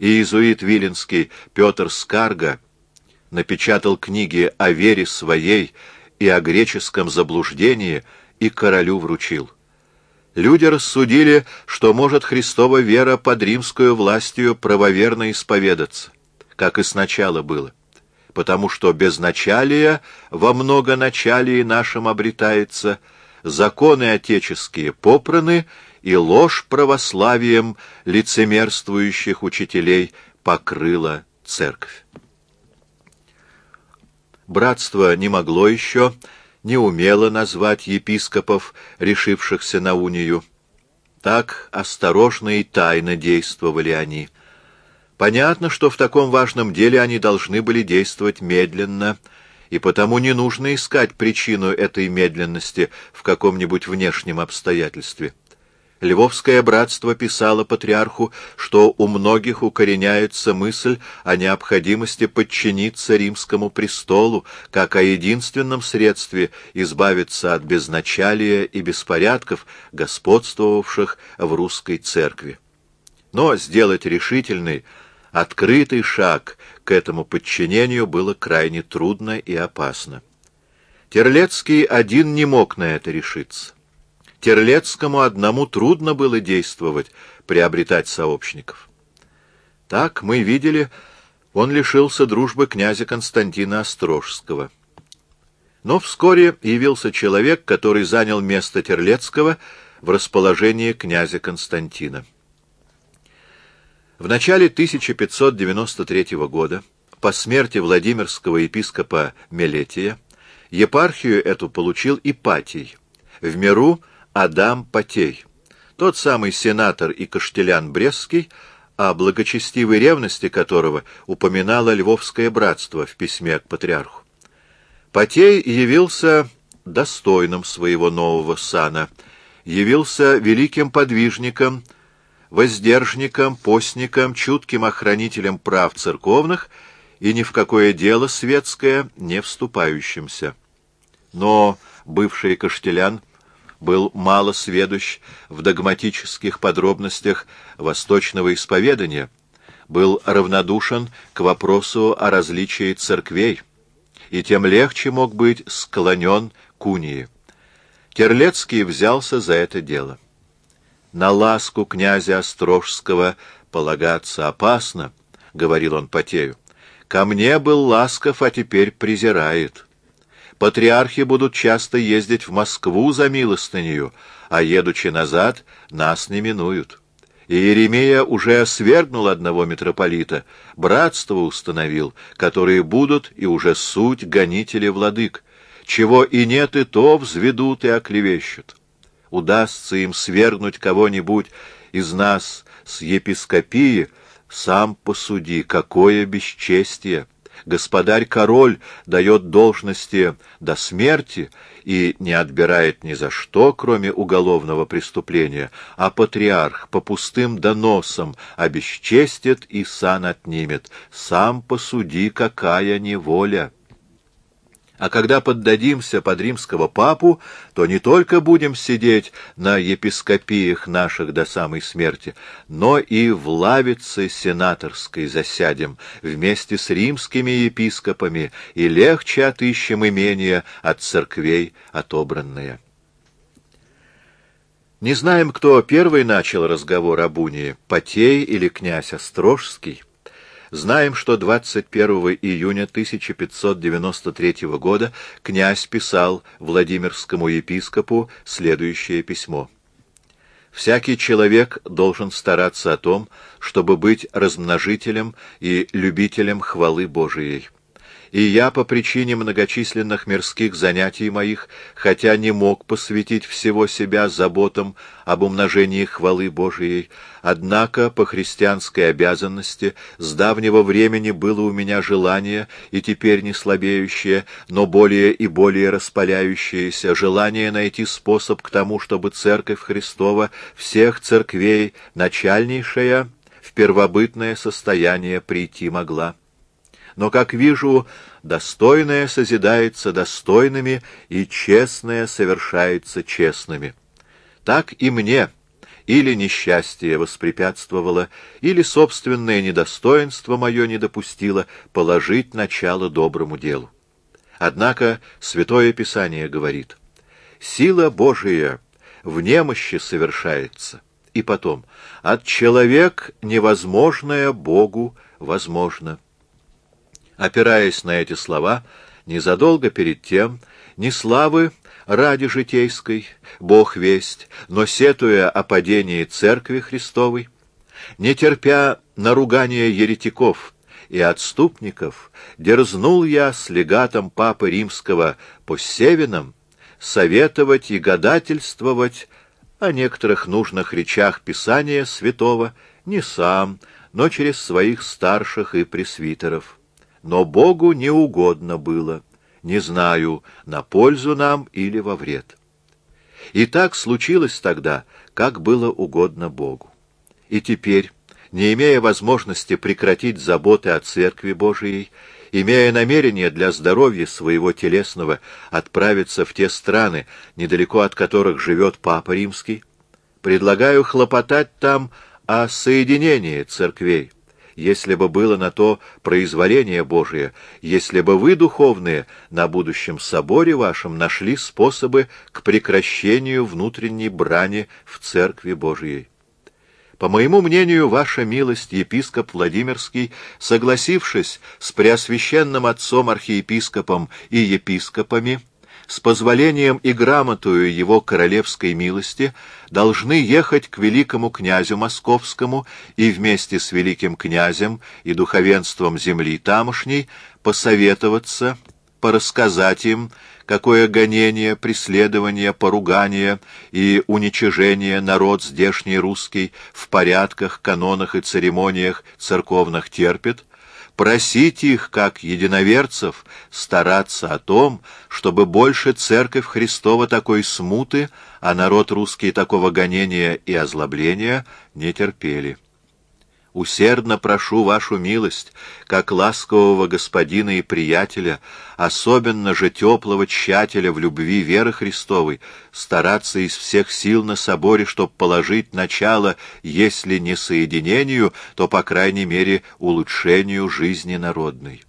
иезуит виленский Петр Скарга напечатал книги о вере своей и о греческом заблуждении и королю вручил. Люди рассудили, что может Христова вера под римскую властью правоверно исповедаться, как и сначала было, потому что безначалие во многоначалии нашем обретается, законы отеческие попраны, и ложь православием лицемерствующих учителей покрыла церковь. Братство не могло еще, не умело назвать епископов, решившихся на унию. Так осторожно и тайно действовали они. Понятно, что в таком важном деле они должны были действовать медленно, и потому не нужно искать причину этой медленности в каком-нибудь внешнем обстоятельстве. Львовское братство писало патриарху, что у многих укореняется мысль о необходимости подчиниться римскому престолу, как о единственном средстве избавиться от безначалия и беспорядков, господствовавших в русской церкви. Но сделать решительный, открытый шаг к этому подчинению было крайне трудно и опасно. Терлецкий один не мог на это решиться. Терлецкому одному трудно было действовать, приобретать сообщников. Так, мы видели, он лишился дружбы князя Константина Острожского. Но вскоре явился человек, который занял место Терлецкого в расположении князя Константина. В начале 1593 года, по смерти Владимирского епископа Мелетия, епархию эту получил Ипатий, в миру Адам Потей, тот самый сенатор и каштелян Брестский, о благочестивой ревности которого упоминало Львовское братство в письме к патриарху. Потей явился достойным своего нового сана, явился великим подвижником, воздержником, постником, чутким охранителем прав церковных и ни в какое дело светское не вступающимся. Но бывший каштелян был мало сведущ в догматических подробностях восточного исповедания, был равнодушен к вопросу о различии церквей, и тем легче мог быть склонен к унии. Терлецкий взялся за это дело. «На ласку князя Острожского полагаться опасно», — говорил он Потею. «Ко мне был ласков, а теперь презирает. Патриархи будут часто ездить в Москву за милостынею, а, едучи назад, нас не минуют. И Иеремия уже свергнул одного митрополита, братство установил, которые будут и уже суть гонители владык. Чего и нет, и то взведут и оклевещут. Удастся им свергнуть кого-нибудь из нас с епископии, сам посуди, какое бесчестие! Господарь-король дает должности до смерти и не отбирает ни за что, кроме уголовного преступления, а патриарх по пустым доносам обесчестит и сан отнимет. Сам посуди, какая неволя! А когда поддадимся под римского папу, то не только будем сидеть на епископиях наших до самой смерти, но и в лавице сенаторской засядем вместе с римскими епископами и легче отыщем имения от церквей отобранные. Не знаем, кто первый начал разговор об унии, Потей или князь Острожский. Знаем, что 21 июня 1593 года князь писал Владимирскому епископу следующее письмо. «Всякий человек должен стараться о том, чтобы быть размножителем и любителем хвалы Божией. И я по причине многочисленных мирских занятий моих, хотя не мог посвятить всего себя заботам об умножении хвалы Божией, однако по христианской обязанности с давнего времени было у меня желание, и теперь не слабеющее, но более и более распаляющееся, желание найти способ к тому, чтобы Церковь Христова всех церквей, начальнейшая, в первобытное состояние прийти могла. Но, как вижу, достойное созидается достойными, и честное совершается честными. Так и мне, или несчастье воспрепятствовало, или собственное недостоинство мое не допустило положить начало доброму делу. Однако Святое Писание говорит: «Сила Божия в немощи совершается». И потом: «От человек невозможное Богу возможно». Опираясь на эти слова, незадолго перед тем, не славы ради житейской, Бог весть, но сетуя о падении Церкви Христовой, не терпя наругания еретиков и отступников, дерзнул я с легатом Папы Римского Поссевиным советовать и гадательствовать о некоторых нужных речах Писания Святого не сам, но через своих старших и пресвитеров. Но Богу не угодно было, не знаю, на пользу нам или во вред. И так случилось тогда, как было угодно Богу. И теперь, не имея возможности прекратить заботы о Церкви Божией, имея намерение для здоровья своего телесного отправиться в те страны, недалеко от которых живет Папа Римский, предлагаю хлопотать там о соединении церквей, если бы было на то произволение Божие, если бы вы, духовные, на будущем соборе вашем нашли способы к прекращению внутренней брани в Церкви Божией. По моему мнению, ваша милость, епископ Владимирский, согласившись с преосвященным отцом-архиепископом и епископами, с позволением и грамотою его королевской милости, должны ехать к великому князю Московскому и вместе с великим князем и духовенством земли тамошней посоветоваться, порассказать им, какое гонение, преследование, поругание и уничижение народ здешний русский в порядках, канонах и церемониях церковных терпит, просить их, как единоверцев, стараться о том, чтобы больше Церковь Христова такой смуты, а народ русский такого гонения и озлобления не терпели. Усердно прошу вашу милость, как ласкового господина и приятеля, особенно же теплого тщателя в любви веры Христовой, стараться из всех сил на соборе, чтоб положить начало, если не соединению, то, по крайней мере, улучшению жизни народной.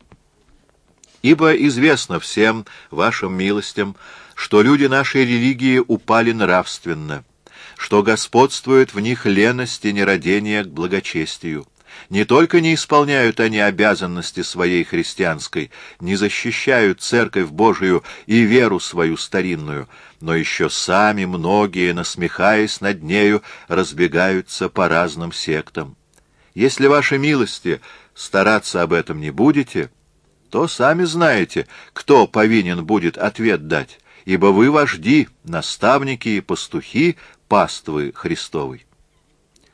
Ибо известно всем вашим милостям, что люди нашей религии упали нравственно, что господствует в них леность и нерадение к благочестию. Не только не исполняют они обязанности своей христианской, не защищают Церковь Божию и веру свою старинную, но еще сами многие, насмехаясь над нею, разбегаются по разным сектам. Если, ваши милости, стараться об этом не будете, то сами знаете, кто повинен будет ответ дать, ибо вы вожди, наставники и пастухи паствы Христовой.